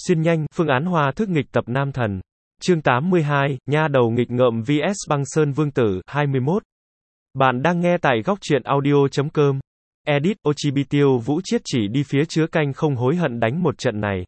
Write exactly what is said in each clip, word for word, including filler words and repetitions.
Xuyên nhanh, phương án hòa thức nghịch tập Nam Thần. Chương tám mươi hai, nha đầu nghịch ngợm vs Băng Sơn Vương Tử, hai mươi mốt. Bạn đang nghe tại góc truyện audio chấm com. Edit, Ochibitio Vũ Chiết chỉ đi phía chứa canh không hối hận đánh một trận này.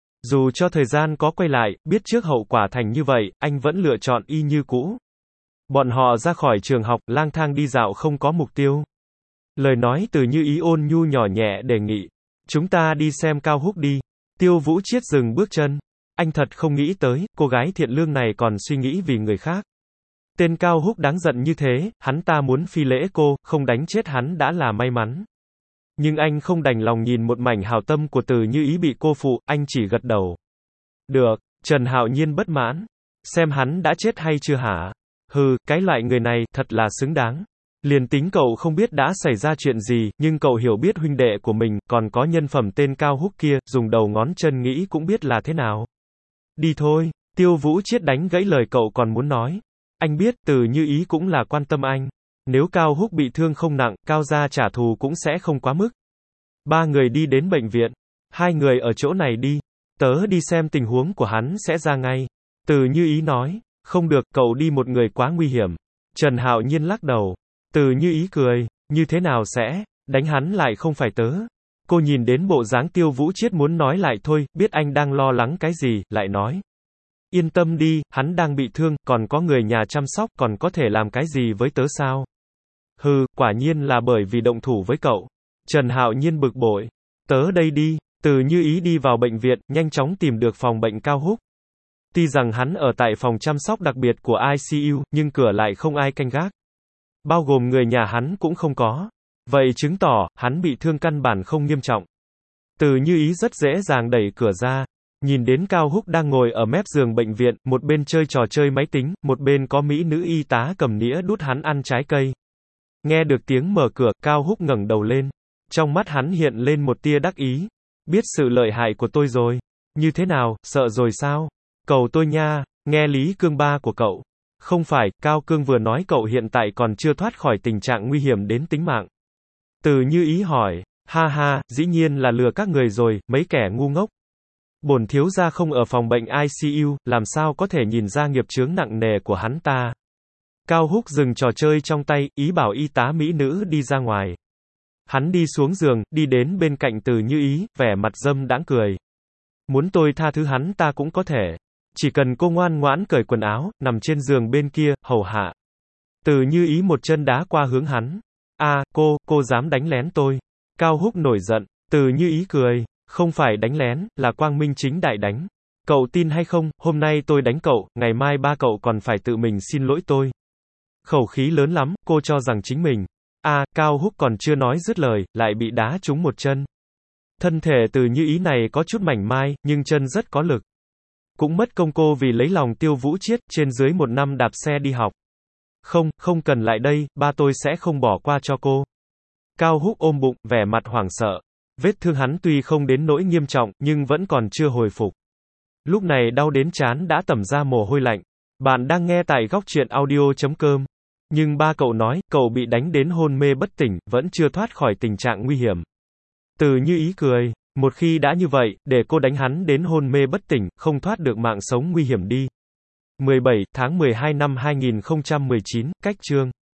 Dù cho thời gian có quay lại, biết trước hậu quả thành như vậy, anh vẫn lựa chọn y như cũ. Bọn họ ra khỏi trường học, lang thang đi dạo không có mục tiêu. Lời nói từ Như Ý ôn nhu nhỏ nhẹ đề nghị. Chúng ta đi xem Cao Húc đi. Tiêu Vũ Chiết dừng bước chân. Anh thật không nghĩ tới, cô gái thiện lương này còn suy nghĩ vì người khác. Tên Cao Húc đáng giận như thế, hắn ta muốn phi lễ cô, không đánh chết hắn đã là may mắn. Nhưng anh không đành lòng nhìn một mảnh hảo tâm của Từ Như Ý bị cô phụ, anh chỉ gật đầu. Được, Trần Hạo Nhiên bất mãn. Xem hắn đã chết hay chưa hả? Hừ, cái loại người này, thật là xứng đáng. Liền tính cậu không biết đã xảy ra chuyện gì, nhưng cậu hiểu biết huynh đệ của mình, còn có nhân phẩm tên Cao Húc kia, dùng đầu ngón chân nghĩ cũng biết là thế nào. Đi thôi, Tiêu Vũ Chiết đánh gãy lời cậu còn muốn nói. Anh biết, Từ Như Ý cũng là quan tâm anh. Nếu Cao Húc bị thương không nặng, Cao gia trả thù cũng sẽ không quá mức. Ba người đi đến bệnh viện. Hai người ở chỗ này đi. Tớ đi xem tình huống của hắn sẽ ra ngay. Từ Như Ý nói. Không được, cậu đi một người quá nguy hiểm. Trần Hạo Nhiên lắc đầu. Từ Như Ý cười. Như thế nào sẽ? Đánh hắn lại không phải tớ. Cô nhìn đến bộ dáng Tiêu Vũ Chiết muốn nói lại thôi, biết anh đang lo lắng cái gì, lại nói. Yên tâm đi, hắn đang bị thương, còn có người nhà chăm sóc, còn có thể làm cái gì với tớ sao? Hừ, quả nhiên là bởi vì động thủ với cậu. Trần Hạo Nhiên bực bội. Tớ đây đi. Từ Như Ý đi vào bệnh viện, nhanh chóng tìm được phòng bệnh Cao Húc. Tuy rằng hắn ở tại phòng chăm sóc đặc biệt của i xê u, nhưng cửa lại không ai canh gác. Bao gồm người nhà hắn cũng không có. Vậy chứng tỏ, hắn bị thương căn bản không nghiêm trọng. Từ Như Ý rất dễ dàng đẩy cửa ra. Nhìn đến Cao Húc đang ngồi ở mép giường bệnh viện, một bên chơi trò chơi máy tính, một bên có mỹ nữ y tá cầm nĩa đút hắn ăn trái cây. Nghe được tiếng mở cửa, Cao Húc ngẩng đầu lên. Trong mắt hắn hiện lên một tia đắc ý. Biết sự lợi hại của tôi rồi. Như thế nào, sợ rồi sao? Cầu tôi nha, nghe Lý Cương ba của cậu. Không phải, Cao Cương vừa nói cậu hiện tại còn chưa thoát khỏi tình trạng nguy hiểm đến tính mạng. Từ Như Ý hỏi, ha ha, dĩ nhiên là lừa các người rồi, mấy kẻ ngu ngốc. Bổn thiếu gia không ở phòng bệnh i xê u, làm sao có thể nhìn ra nghiệp chướng nặng nề của hắn ta. Cao Húc dừng trò chơi trong tay, ý bảo y tá mỹ nữ đi ra ngoài. Hắn đi xuống giường, đi đến bên cạnh Từ Như Ý, vẻ mặt dâm đãng cười. Muốn tôi tha thứ hắn ta cũng có thể. Chỉ cần cô ngoan ngoãn cởi quần áo, nằm trên giường bên kia, hầu hạ. Từ Như Ý một chân đá qua hướng hắn. A, à, cô, cô dám đánh lén tôi. Cao Húc nổi giận. Từ Như Ý cười. Không phải đánh lén, là quang minh chính đại đánh. Cậu tin hay không, hôm nay tôi đánh cậu, ngày mai ba cậu còn phải tự mình xin lỗi tôi. Khẩu khí lớn lắm, cô cho rằng chính mình. A, à, Cao Húc còn chưa nói dứt lời, lại bị đá trúng một chân. Thân thể Từ Như Ý này có chút mảnh mai, nhưng chân rất có lực. Cũng mất công cô vì lấy lòng Tiêu Vũ Chiết, trên dưới một năm đạp xe đi học. Không, không cần lại đây, ba tôi sẽ không bỏ qua cho cô. Cao Húc ôm bụng, vẻ mặt hoảng sợ. Vết thương hắn tuy không đến nỗi nghiêm trọng, nhưng vẫn còn chưa hồi phục. Lúc này đau đến trán đã tẩm ra mồ hôi lạnh. Bạn đang nghe tại góc truyện audio chấm com. Nhưng ba cậu nói, cậu bị đánh đến hôn mê bất tỉnh, vẫn chưa thoát khỏi tình trạng nguy hiểm. Từ Như Ý cười. Một khi đã như vậy, để cô đánh hắn đến hôn mê bất tỉnh, không thoát được mạng sống nguy hiểm đi. mười bảy tháng mười hai năm hai nghìn không trăm mười chín, cách chương.